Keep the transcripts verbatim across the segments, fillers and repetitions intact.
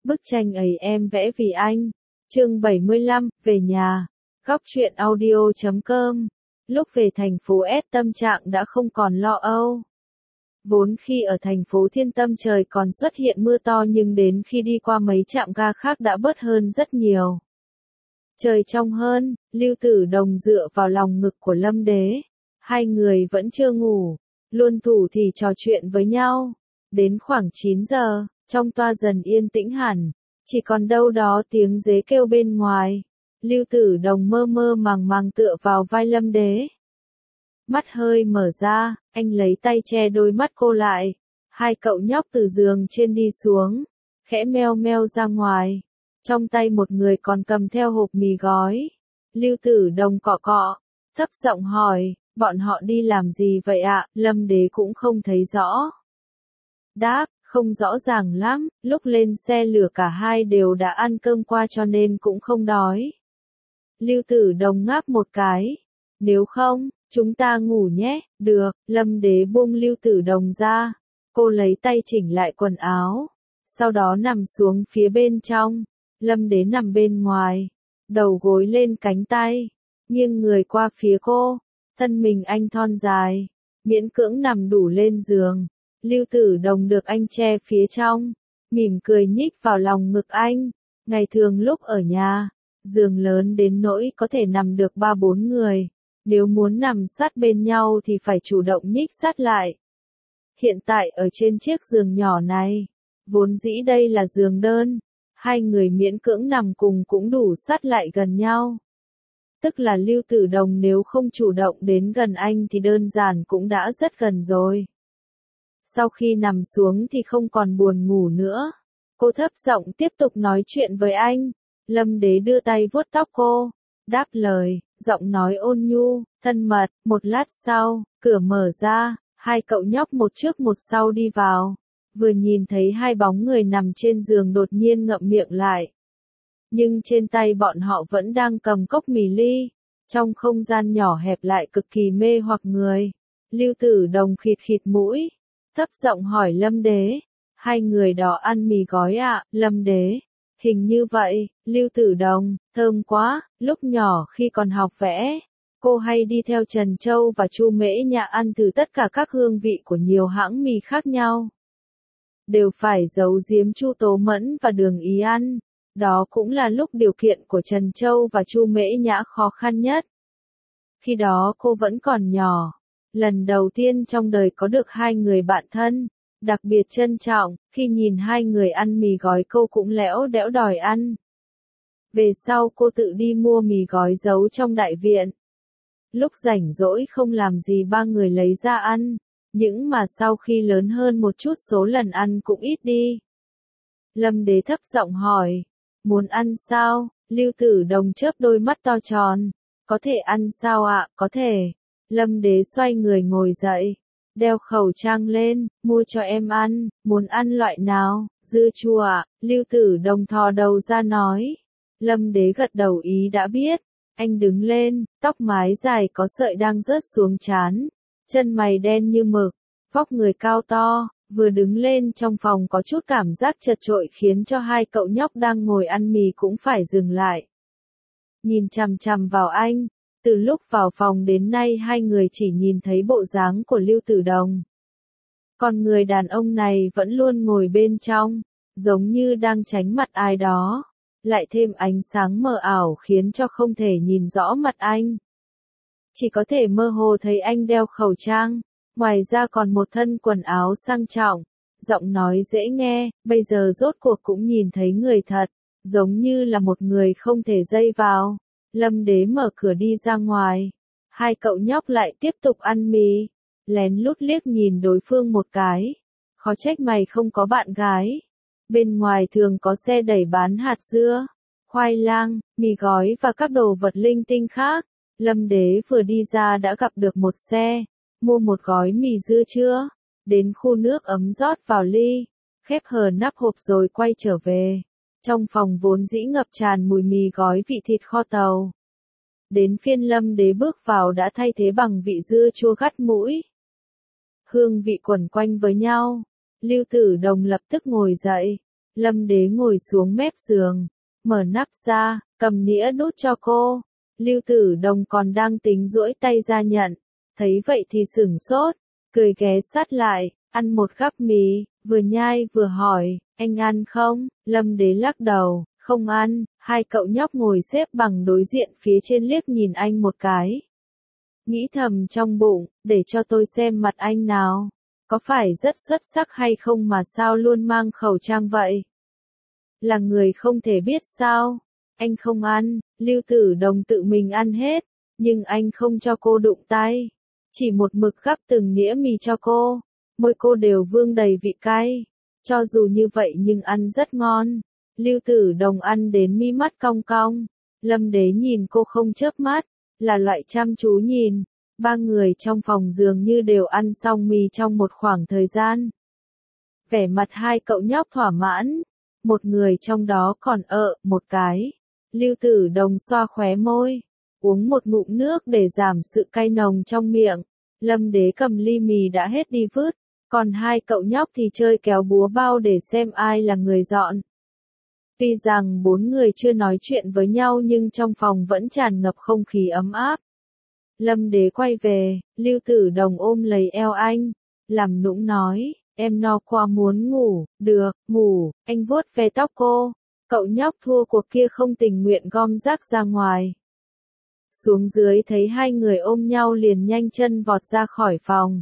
Bức tranh ấy em vẽ vì anh. Chương bảy mươi lăm, về nhà. Góc truyện audio chấm com. Lúc về thành phố S tâm trạng đã không còn lo âu. Vốn khi ở thành phố Thiên Tâm trời còn xuất hiện mưa to nhưng đến khi đi qua mấy trạm ga khác đã bớt hơn rất nhiều. Trời trong hơn, Lưu Tử Đồng dựa vào lòng ngực của Lâm Đế. Hai người vẫn chưa ngủ, luôn thủ thì trò chuyện với nhau. Đến khoảng chín giờ, trong toa dần yên tĩnh hẳn, chỉ còn đâu đó tiếng dế kêu bên ngoài. Lưu Tử Đồng mơ mơ màng màng tựa vào vai Lâm Đế. Mắt hơi mở ra, anh lấy tay che đôi mắt cô lại. Hai cậu nhóc từ giường trên đi xuống, khẽ meo meo ra ngoài. Trong tay một người còn cầm theo hộp mì gói. Lưu Tử Đồng cọ cọ, thấp giọng hỏi, bọn họ đi làm gì vậy ạ? Lâm Đế cũng không thấy rõ. Đáp, không rõ ràng lắm, lúc lên xe lửa cả hai đều đã ăn cơm qua cho nên cũng không đói. Lưu Tử Đồng ngáp một cái. Nếu không, chúng ta ngủ nhé. Được, Lâm Đế buông Lưu Tử Đồng ra. Cô lấy tay chỉnh lại quần áo. Sau đó nằm xuống phía bên trong. Lâm Đế nằm bên ngoài. Đầu gối lên cánh tay. Nghiêng người qua phía cô. Thân mình anh thon dài. Miễn cưỡng nằm đủ lên giường. Lưu Tử Đồng được anh che phía trong. Mỉm cười nhích vào lòng ngực anh. Ngày thường lúc ở nhà, giường lớn đến nỗi có thể nằm được ba bốn người. Nếu muốn nằm sát bên nhau thì phải chủ động nhích sát lại. Hiện tại ở trên chiếc giường nhỏ này, vốn dĩ đây là giường đơn. Hai người miễn cưỡng nằm cùng cũng đủ sát lại gần nhau. Tức là Lưu Tử Đồng nếu không chủ động đến gần anh thì đơn giản cũng đã rất gần rồi. Sau khi nằm xuống thì không còn buồn ngủ nữa. Cô thấp giọng tiếp tục nói chuyện với anh. Lâm Đế đưa tay vuốt tóc cô. Đáp lời, giọng nói ôn nhu, thân mật. Một lát sau, cửa mở ra. Hai cậu nhóc một trước một sau đi vào. Vừa nhìn thấy hai bóng người nằm trên giường đột nhiên ngậm miệng lại. Nhưng trên tay bọn họ vẫn đang cầm cốc mì ly. Trong không gian nhỏ hẹp lại cực kỳ mê hoặc người. Lưu Tử Đồng khịt khịt mũi. Thấp giọng hỏi Lâm Đế. Hai người đó ăn mì gói ạ? Lâm Đế. Hình như vậy. Lưu Tử Đồng. Thơm quá. Lúc nhỏ khi còn học vẽ, cô hay đi theo Trần Châu và Chu Mễ Nhạ ăn thử tất cả các hương vị của nhiều hãng mì khác nhau. Đều phải giấu giếm Chu Tố Mẫn và Đường Ý ăn. Đó cũng là lúc điều kiện của Trần Châu và Chu Mễ Nhã khó khăn nhất. Khi đó cô vẫn còn nhỏ. Lần đầu tiên trong đời có được hai người bạn thân. Đặc biệt trân trọng, khi nhìn hai người ăn mì gói cô cũng lẽo đẽo đòi ăn. Về sau cô tự đi mua mì gói giấu trong đại viện. Lúc rảnh rỗi không làm gì ba người lấy ra ăn. Nhưng mà sau khi lớn hơn một chút số lần ăn cũng ít đi. Lâm Đế thấp giọng hỏi. Muốn ăn sao? Lưu Tử Đồng chớp đôi mắt to tròn. Có thể ăn sao ạ? Có thể. Lâm Đế xoay người ngồi dậy. Đeo khẩu trang lên. Mua cho em ăn. Muốn ăn loại nào? Dưa chua ạ? Lưu Tử Đồng thò đầu ra nói. Lâm Đế gật đầu ý đã biết. Anh đứng lên. Tóc mái dài có sợi đang rớt xuống trán. Chân mày đen như mực. Vóc người cao to. Vừa đứng lên trong phòng có chút cảm giác chật chội khiến cho hai cậu nhóc đang ngồi ăn mì cũng phải dừng lại. Nhìn chằm chằm vào anh. Từ lúc vào phòng đến nay hai người chỉ nhìn thấy bộ dáng của Lưu Tử Đồng. Còn người đàn ông này vẫn luôn ngồi bên trong, giống như đang tránh mặt ai đó. Lại thêm ánh sáng mờ ảo khiến cho không thể nhìn rõ mặt anh. Chỉ có thể mơ hồ thấy anh đeo khẩu trang, ngoài ra còn một thân quần áo sang trọng, giọng nói dễ nghe, bây giờ rốt cuộc cũng nhìn thấy người thật, giống như là một người không thể dây vào. Lâm Đế mở cửa đi ra ngoài. Hai cậu nhóc lại tiếp tục ăn mì. Lén lút liếc nhìn đối phương một cái. Khó trách mày không có bạn gái. Bên ngoài thường có xe đẩy bán hạt dưa, khoai lang, mì gói và các đồ vật linh tinh khác. Lâm Đế vừa đi ra đã gặp được một xe. Mua một gói mì dưa chưa? Đến khu nước ấm rót vào ly. Khép hờ nắp hộp rồi quay trở về. Trong phòng vốn dĩ ngập tràn mùi mì gói vị thịt kho tàu. Đến phiên Lâm Đế bước vào đã thay thế bằng vị dưa chua gắt mũi. Hương vị quẩn quanh với nhau. Lưu Tử Đồng lập tức ngồi dậy. Lâm Đế ngồi xuống mép giường, mở nắp ra, cầm nĩa đút cho cô. Lưu Tử Đồng còn đang tính duỗi tay ra nhận, thấy vậy thì sửng sốt, cười ghé sát lại, ăn một gắp mì, vừa nhai vừa hỏi, anh ăn không? Lâm Đế lắc đầu, không ăn. Hai cậu nhóc ngồi xếp bằng đối diện phía trên liếc nhìn anh một cái. Nghĩ thầm trong bụng, để cho tôi xem mặt anh nào. Có phải rất xuất sắc hay không mà sao luôn mang khẩu trang vậy? Là người không thể biết sao? Anh không ăn, Lưu Tử Đồng tự mình ăn hết, nhưng anh không cho cô đụng tay. Chỉ một mực gắp từng nĩa mì cho cô, môi cô đều vương đầy vị cay. Cho dù như vậy nhưng ăn rất ngon. Lưu Tử Đồng ăn đến mi mắt cong cong. Lâm Đế nhìn cô không chớp mắt, là loại chăm chú nhìn. Ba người trong phòng dường như đều ăn xong mì trong một khoảng thời gian. Vẻ mặt hai cậu nhóc thỏa mãn, một người trong đó còn ợ một cái. Lưu Tử Đồng xoa khóe môi, uống một ngụm nước để giảm sự cay nồng trong miệng. Lâm Đế cầm ly mì đã hết đi vứt, còn hai cậu nhóc thì chơi kéo búa bao để xem ai là người dọn. Tuy rằng bốn người chưa nói chuyện với nhau nhưng trong phòng vẫn tràn ngập không khí ấm áp. Lâm Đế quay về, Lưu Tử Đồng ôm lấy eo anh, làm nũng nói, em no quá muốn ngủ, được, ngủ. Anh vuốt ve tóc cô, cậu nhóc thua cuộc kia không tình nguyện gom rác ra ngoài. Xuống dưới thấy hai người ôm nhau liền nhanh chân vọt ra khỏi phòng.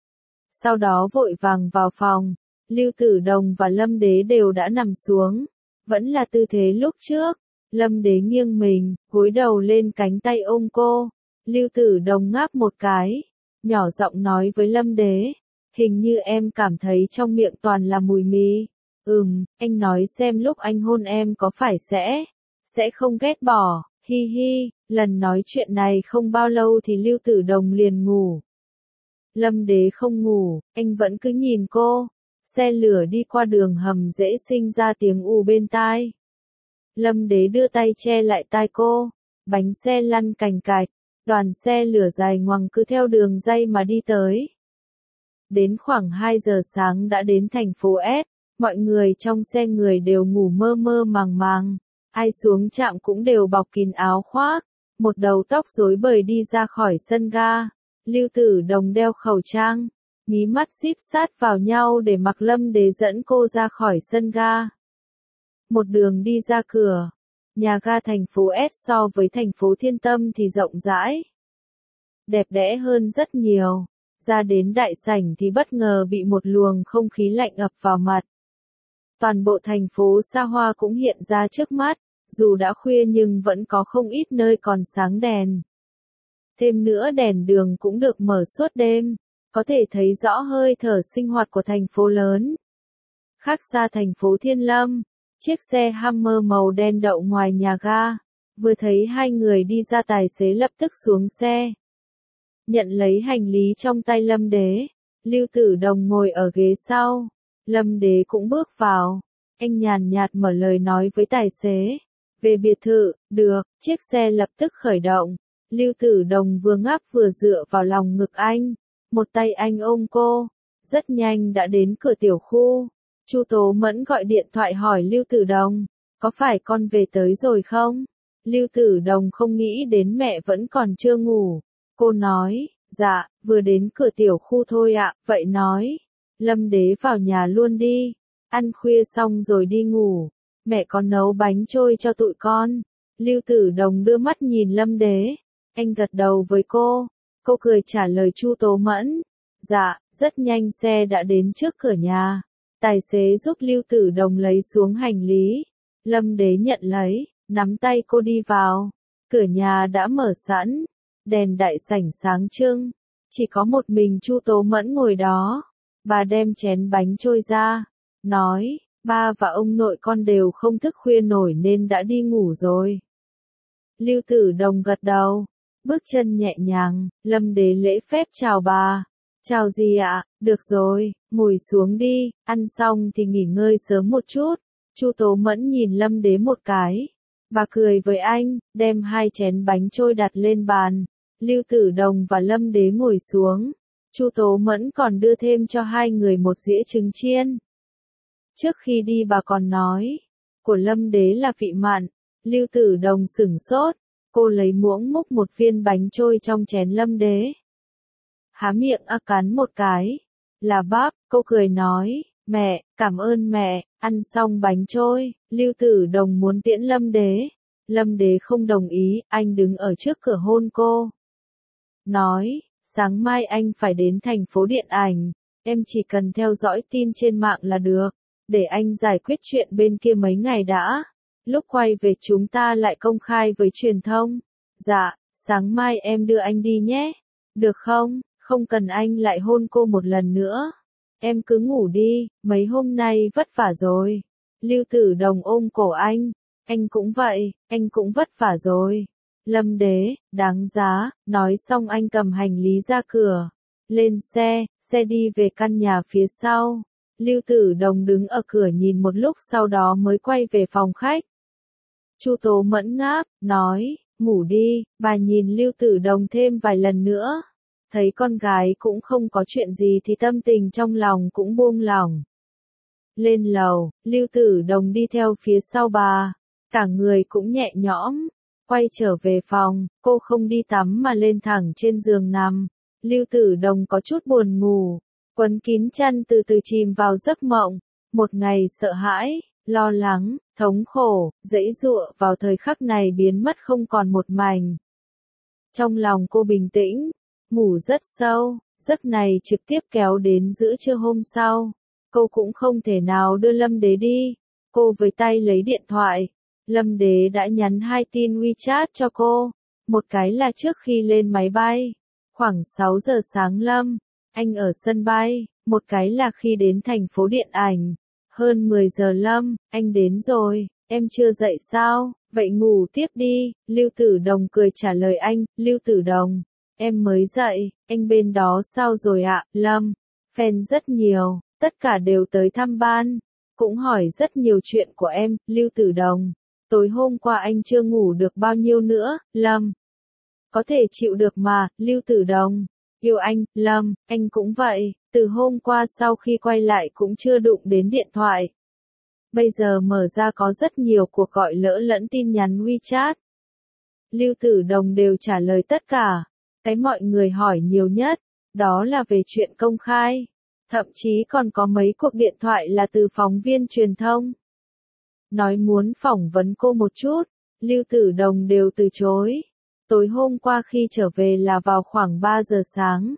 Sau đó vội vàng vào phòng, Lưu Tử Đồng và Lâm Đế đều đã nằm xuống, vẫn là tư thế lúc trước. Lâm Đế nghiêng mình, gối đầu lên cánh tay ôm cô. Lưu Tử Đồng ngáp một cái, nhỏ giọng nói với Lâm Đế, hình như em cảm thấy trong miệng toàn là mùi mì. Ừm, anh nói xem lúc anh hôn em có phải sẽ, sẽ không ghét bỏ, hi hi. Lần nói chuyện này không bao lâu thì Lưu Tử Đồng liền ngủ. Lâm Đế không ngủ, anh vẫn cứ nhìn cô. Xe lửa đi qua đường hầm dễ sinh ra tiếng ù bên tai. Lâm Đế đưa tay che lại tai cô, bánh xe lăn cành cạch, đoàn xe lửa dài ngoằng cứ theo đường ray mà đi tới. Đến khoảng hai giờ sáng đã đến thành phố S, mọi người trong xe người đều ngủ mơ mơ màng màng, ai xuống trạm cũng đều bọc kín áo khoác, một đầu tóc rối bời đi ra khỏi sân ga. Lưu Tử Đồng đeo khẩu trang, mí mắt díp sát vào nhau để mặc Lâm Đế dẫn cô ra khỏi sân ga. Một đường đi ra cửa, nhà ga thành phố S so với thành phố Thiên Tâm thì rộng rãi, đẹp đẽ hơn rất nhiều. Ra đến đại sảnh thì bất ngờ bị một luồng không khí lạnh ập vào mặt. Toàn bộ thành phố xa hoa cũng hiện ra trước mắt, dù đã khuya nhưng vẫn có không ít nơi còn sáng đèn. Thêm nữa đèn đường cũng được mở suốt đêm, có thể thấy rõ hơi thở sinh hoạt của thành phố lớn. Khác xa thành phố Thiên Lâm, chiếc xe Hummer màu đen đậu ngoài nhà ga, vừa thấy hai người đi ra tài xế lập tức xuống xe. Nhận lấy hành lý trong tay Lâm Đế, Lưu Tử Đồng ngồi ở ghế sau, Lâm Đế cũng bước vào, anh nhàn nhạt mở lời nói với tài xế, về biệt thự, được, chiếc xe lập tức khởi động, Lưu Tử Đồng vừa ngáp vừa dựa vào lòng ngực anh, một tay anh ôm cô, rất nhanh đã đến cửa tiểu khu, Chu Tố Mẫn gọi điện thoại hỏi Lưu Tử Đồng, có phải con về tới rồi không? Lưu Tử Đồng không nghĩ đến mẹ vẫn còn chưa ngủ. Cô nói, dạ, vừa đến cửa tiểu khu thôi ạ, vậy nói. Lâm Đế vào nhà luôn đi, ăn khuya xong rồi đi ngủ, mẹ còn nấu bánh trôi cho tụi con. Lưu Tử Đồng đưa mắt nhìn Lâm Đế, anh gật đầu với cô, cô cười trả lời Chu Tố Mẫn. Dạ, rất nhanh xe đã đến trước cửa nhà, tài xế giúp Lưu Tử Đồng lấy xuống hành lý, Lâm Đế nhận lấy, nắm tay cô đi vào, cửa nhà đã mở sẵn. Đèn đại sảnh sáng trưng, chỉ có một mình Chu Tố Mẫn ngồi đó. Bà đem chén bánh trôi ra, nói, ba và ông nội con đều không thức khuya nổi nên đã đi ngủ rồi. Lưu Tử Đồng gật đầu, bước chân nhẹ nhàng, Lâm Đế lễ phép chào bà. Chào gì ạ, được rồi, ngồi xuống đi, ăn xong thì nghỉ ngơi sớm một chút. Chu Tố Mẫn nhìn Lâm Đế một cái. Bà cười với anh, đem hai chén bánh trôi đặt lên bàn. Lưu Tử Đồng và Lâm Đế ngồi xuống. Chu Tố Mẫn còn đưa thêm cho hai người một dĩa trứng chiên. Trước khi đi bà còn nói, của Lâm Đế là vị mặn. Lưu Tử Đồng sửng sốt, cô lấy muỗng múc một viên bánh trôi trong chén Lâm Đế. Há miệng a cắn một cái, là bắp, cô cười nói, mẹ, cảm ơn mẹ. Ăn xong bánh trôi, Lưu Tử Đồng muốn tiễn Lâm Đế. Lâm Đế không đồng ý, anh đứng ở trước cửa hôn cô. Nói, sáng mai anh phải đến thành phố điện ảnh, em chỉ cần theo dõi tin trên mạng là được, để anh giải quyết chuyện bên kia mấy ngày đã. Lúc quay về chúng ta lại công khai với truyền thông. Dạ, sáng mai em đưa anh đi nhé. Được không, không cần anh lại hôn cô một lần nữa. Em cứ ngủ đi, mấy hôm nay vất vả rồi. Lưu Tử Đồng ôm cổ anh. Anh cũng vậy, anh cũng vất vả rồi. Lâm Đế, đáng giá. Nói xong anh cầm hành lý ra cửa. Lên xe, xe đi về căn nhà phía sau. Lưu Tử Đồng đứng ở cửa nhìn một lúc sau đó mới quay về phòng khách. Chu Tố Mẫn ngáp, nói, ngủ đi. Bà nhìn Lưu Tử Đồng thêm vài lần nữa. Thấy con gái cũng không có chuyện gì thì tâm tình trong lòng cũng buông lỏng. Lên lầu, Lưu Tử Đồng đi theo phía sau bà. Cả người cũng nhẹ nhõm. Quay trở về phòng, cô không đi tắm mà lên thẳng trên giường nằm. Lưu Tử Đồng có chút buồn ngủ. Quấn kín chăn từ từ chìm vào giấc mộng. Một ngày sợ hãi, lo lắng, thống khổ, giãy giụa vào thời khắc này biến mất không còn một mảnh. Trong lòng cô bình tĩnh, ngủ rất sâu, giấc này trực tiếp kéo đến giữa trưa hôm sau. Cô cũng không thể nào đưa Lâm Đế đi. Cô với tay lấy điện thoại. Lâm Đế đã nhắn hai tin WeChat cho cô. Một cái là trước khi lên máy bay. Khoảng sáu giờ sáng Lâm, anh ở sân bay. Một cái là khi đến thành phố điện ảnh. Hơn mười giờ Lâm, anh đến rồi, em chưa dậy sao, vậy ngủ tiếp đi. Lưu Tử Đồng cười trả lời anh, Lưu Tử Đồng, em mới dậy, anh bên đó sao rồi ạ, Lâm. Fan rất nhiều, tất cả đều tới thăm ban, cũng hỏi rất nhiều chuyện của em, Lưu Tử Đồng. Tối hôm qua anh chưa ngủ được bao nhiêu nữa, Lâm. Có thể chịu được mà, Lưu Tử Đồng. Yêu anh, Lâm, anh cũng vậy, từ hôm qua sau khi quay lại cũng chưa đụng đến điện thoại. Bây giờ mở ra có rất nhiều cuộc gọi lỡ lẫn tin nhắn WeChat. Lưu Tử Đồng đều trả lời tất cả. Cái mọi người hỏi nhiều nhất, đó là về chuyện công khai. Thậm chí còn có mấy cuộc điện thoại là từ phóng viên truyền thông. Nói muốn phỏng vấn cô một chút, Lưu Tử Đồng đều từ chối. Tối hôm qua khi trở về là vào khoảng ba giờ sáng.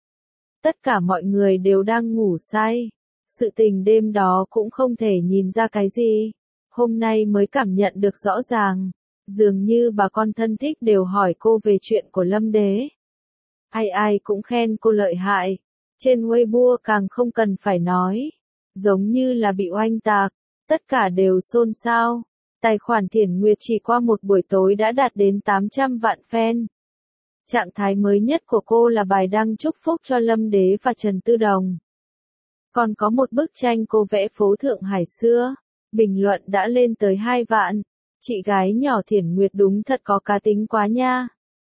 Tất cả mọi người đều đang ngủ say. Sự tình đêm đó cũng không thể nhìn ra cái gì. Hôm nay mới cảm nhận được rõ ràng. Dường như bà con thân thích đều hỏi cô về chuyện của Lâm Đế. Ai ai cũng khen cô lợi hại. Trên Weibo càng không cần phải nói. Giống như là bị oanh tạc. Tất cả đều xôn xao. Tài khoản Thiển Nguyệt chỉ qua một buổi tối đã đạt đến tám trăm vạn fan. Trạng thái mới nhất của cô là bài đăng chúc phúc cho Lâm Đế và Trần Tư Đồng. Còn có một bức tranh cô vẽ phố Thượng Hải xưa. Bình luận đã lên tới hai vạn. Chị gái nhỏ Thiển Nguyệt đúng thật có cá tính quá nha.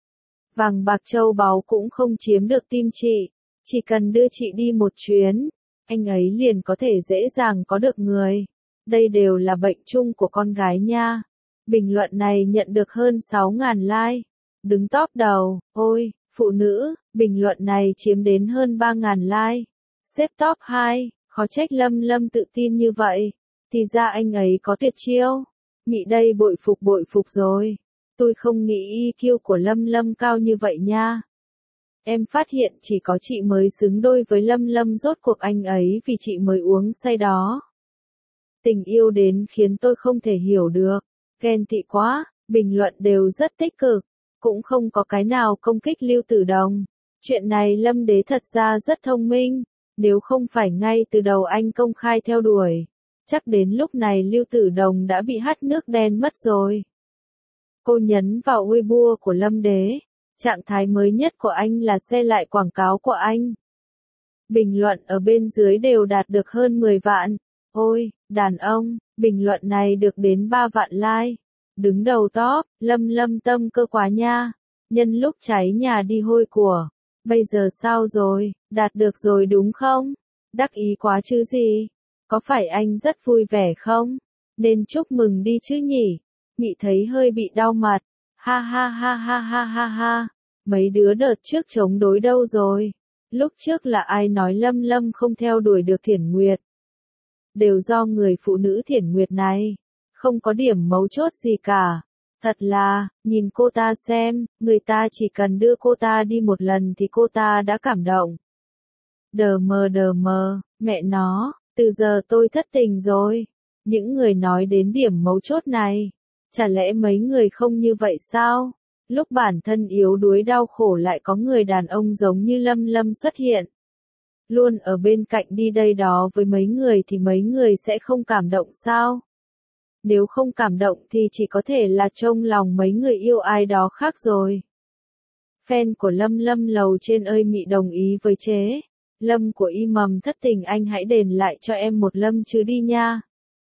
Vàng bạc châu báu cũng không chiếm được tim chị. Chỉ cần đưa chị đi một chuyến, anh ấy liền có thể dễ dàng có được người. Đây đều là bệnh chung của con gái nha. Bình luận này nhận được hơn sáu nghìn like. Đứng top đầu, ôi, phụ nữ, bình luận này chiếm đến hơn ba nghìn like. Xếp top hai, khó trách Lâm Lâm tự tin như vậy. Thì ra anh ấy có tuyệt chiêu. Mị đây bội phục bội phục rồi. Tôi không nghĩ i kiu của Lâm Lâm cao như vậy nha. Em phát hiện chỉ có chị mới xứng đôi với Lâm Lâm, rốt cuộc anh ấy vì chị mới uống say đó. Tình yêu đến khiến tôi không thể hiểu được. Ghen tị quá, bình luận đều rất tích cực. Cũng không có cái nào công kích Lưu Tử Đồng. Chuyện này Lâm Đế thật ra rất thông minh. Nếu không phải ngay từ đầu anh công khai theo đuổi, chắc đến lúc này Lưu Tử Đồng đã bị hắt nước đen mất rồi. Cô nhấn vào Weibo của Lâm Đế. Trạng thái mới nhất của anh là share lại quảng cáo của anh. Bình luận ở bên dưới đều đạt được hơn mười vạn. Ôi, đàn ông, bình luận này được đến ba vạn like. Đứng đầu top, Lâm Lâm tâm cơ quá nha. Nhân lúc cháy nhà đi hôi của. Bây giờ sao rồi, đạt được rồi đúng không? Đắc ý quá chứ gì. Có phải anh rất vui vẻ không? Nên chúc mừng đi chứ nhỉ? Mị thấy hơi bị đau mặt. Ha ha ha ha ha ha ha. Mấy đứa đợt trước chống đối đâu rồi? Lúc trước là ai nói Lâm Lâm không theo đuổi được Thiển Nguyệt? Đều do người phụ nữ Thiển Nguyệt này. Không có điểm mấu chốt gì cả. Thật là, nhìn cô ta xem, người ta chỉ cần đưa cô ta đi một lần thì cô ta đã cảm động. Đờ mờ đờ mờ, mẹ nó, từ giờ tôi thất tình rồi. Những người nói đến điểm mấu chốt này, chả lẽ mấy người không như vậy sao? Lúc bản thân yếu đuối đau khổ lại có người đàn ông giống như Lâm Lâm xuất hiện. Luôn ở bên cạnh đi đây đó với mấy người thì mấy người sẽ không cảm động sao? Nếu không cảm động thì chỉ có thể là trong lòng mấy người yêu ai đó khác rồi. Fan của Lâm Lâm lầu trên ơi Mị đồng ý với chế. Lâm của y mầm thất tình anh hãy đền lại cho em một Lâm chứ đi nha.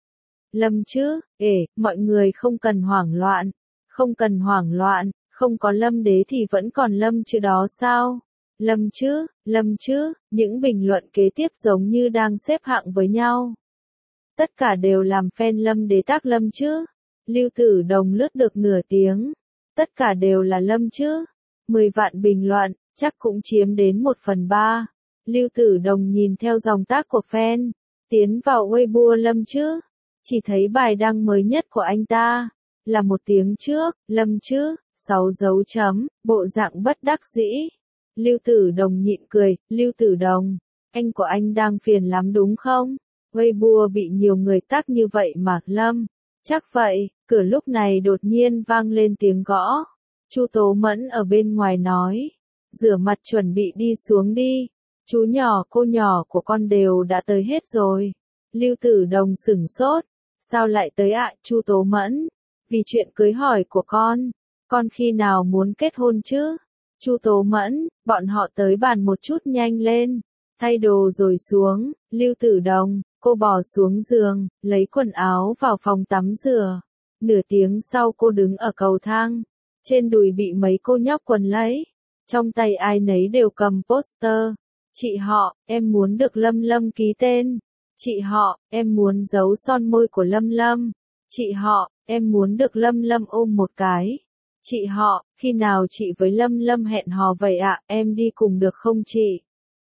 Lâm chứ, ể, mọi người không cần hoảng loạn. Không cần hoảng loạn, không có Lâm đế thì vẫn còn Lâm chứ đó sao? Lâm chứ, Lâm chứ, những bình luận kế tiếp giống như đang xếp hạng với nhau. Tất cả đều làm fan Lâm đế tác Lâm chứ. Lưu Tử Đồng lướt được nửa tiếng. Tất cả đều là Lâm chứ. mười vạn bình luận, chắc cũng chiếm đến một phần ba. Lưu Tử Đồng nhìn theo dòng tác của fan. Tiến vào Weibo Lâm chứ. Chỉ thấy bài đăng mới nhất của anh ta. Là một tiếng trước, Lâm chứ, sáu dấu chấm, bộ dạng bất đắc dĩ. Lưu Tử Đồng nhịn cười, Lưu Tử Đồng, anh của anh đang phiền lắm đúng không? Weibo bị nhiều người tag như vậy mà, Lâm. Chắc vậy, cửa lúc này đột nhiên vang lên tiếng gõ. Chu Tố Mẫn ở bên ngoài nói. Rửa mặt chuẩn bị đi xuống đi. Chú nhỏ cô nhỏ của con đều đã tới hết rồi. Lưu Tử Đồng sửng sốt. Sao lại tới ạ, à, Chu Tố Mẫn? Vì chuyện cưới hỏi của con. Con khi nào muốn kết hôn chứ? Chu Tố Mẫn, bọn họ tới bàn một chút nhanh lên. Thay đồ rồi xuống. Lưu Tử Đồng, cô bò xuống giường, lấy quần áo vào phòng tắm rửa. Nửa tiếng sau cô đứng ở cầu thang. Trên đùi bị mấy cô nhóc quần lấy. Trong tay ai nấy đều cầm poster. Chị họ, em muốn được Lâm Lâm ký tên. Chị họ, em muốn giấu son môi của Lâm Lâm. Chị họ, em muốn được Lâm Lâm ôm một cái. Chị họ, khi nào chị với Lâm Lâm hẹn hò vậy ạ, à? Em đi cùng được không chị?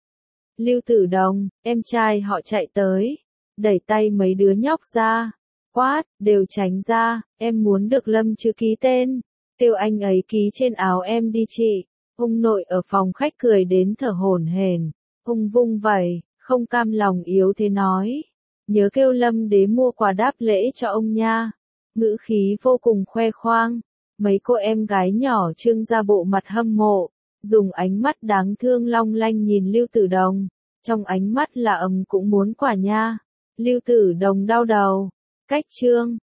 Lưu Tử Đồng, em trai họ chạy tới. Đẩy tay mấy đứa nhóc ra. Quát, đều tránh ra, em muốn được Lâm chứ ký tên. Kêu anh ấy ký trên áo em đi chị. Ông nội ở phòng khách cười đến thở hổn hển. Ông vung vẩy, không cam lòng yếu thế nói. Nhớ kêu Lâm đế mua quà đáp lễ cho ông nha. Ngữ khí vô cùng khoe khoang. Mấy cô em gái nhỏ trưng ra bộ mặt hâm mộ. Dùng ánh mắt đáng thương long lanh nhìn Lưu Tử Đồng. Trong ánh mắt là ấm cũng muốn quả nha. Lưu Tử Đồng đau đầu. Cách chương.